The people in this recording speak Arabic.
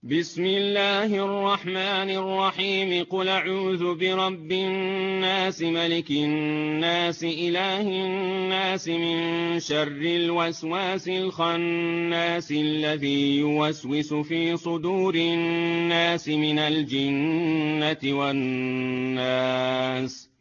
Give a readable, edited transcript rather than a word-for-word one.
بسم الله الرحمن الرحيم. قل أعوذ برب الناس ملك الناس إله الناس من شر الوسواس الخناس الذي يوسوس في صدور الناس من الجنة والناس.